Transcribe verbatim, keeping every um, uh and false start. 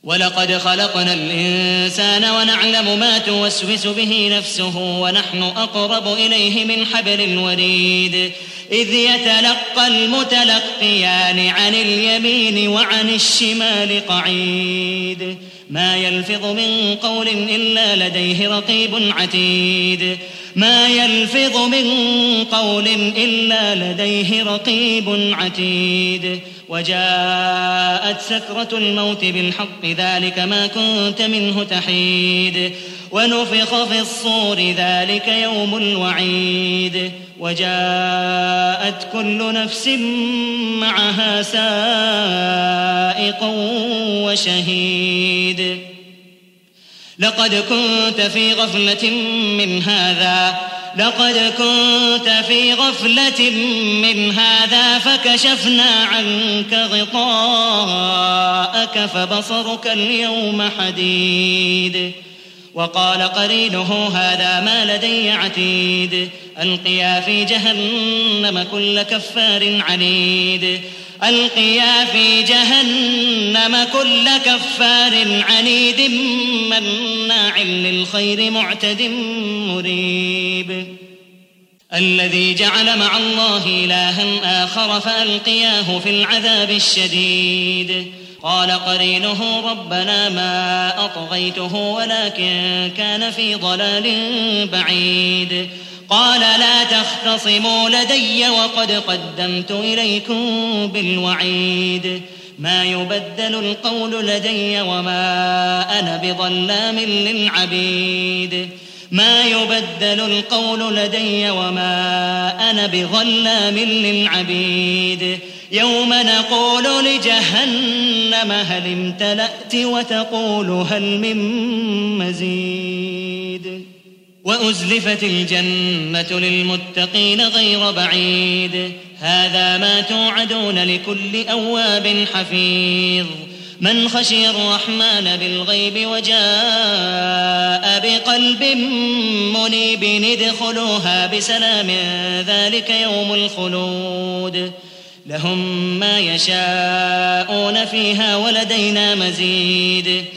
ولقد خلقنا الإنسان ونعلم ما توسوس به نفسه ونحن أقرب إليه من حبل الوريد إذ يتلقى المتلقيان عن اليمين وعن الشمال قعيد ما يلفظ من قول إلا لديه رقيب عتيد ما يلفظ من قول إلا لديه رقيب عتيد وجاءت سكرة الموت بالحق ذلك ما كنت منه تحيد ونفخ في الصور ذلك يوم الوعيد وجاءت كل نفس معها سائق وشهيد لقد كنت في غفلة من هذا لقد كنت في غفلة من هذا فكشفنا عنك غطاءك فبصرك اليوم حديد وقال قرينه هذا ما لدي عتيد ألقيا في جهنم كل كفار عنيد ألقيا في جهنم كل كفار عنيد مناع للخير معتد مريب الذي جعل مع الله إلها آخر فألقياه في العذاب الشديد قال قرينه ربنا ما أطغيته ولكن كان في ضلال بعيد قال لا تختصموا لدي وقد قدمت إليكم بالوعيد ما يبدل القول لدي وما أنا بظلام للعبيد ما يبدل القول لدي وما أنا بظلام للعبيد يوم نقول لجهنم هل امتلأت وتقول هل من مزيد وأزلفت الجنة للمتقين غير بعيد هذا ما توعدون لكل أواب حفيظ من خشي الرحمن بالغيب وجاء بقلب منيب ادخلوها بسلام ذلك يوم الخلود لهم ما يشاءون فيها ولدينا مزيد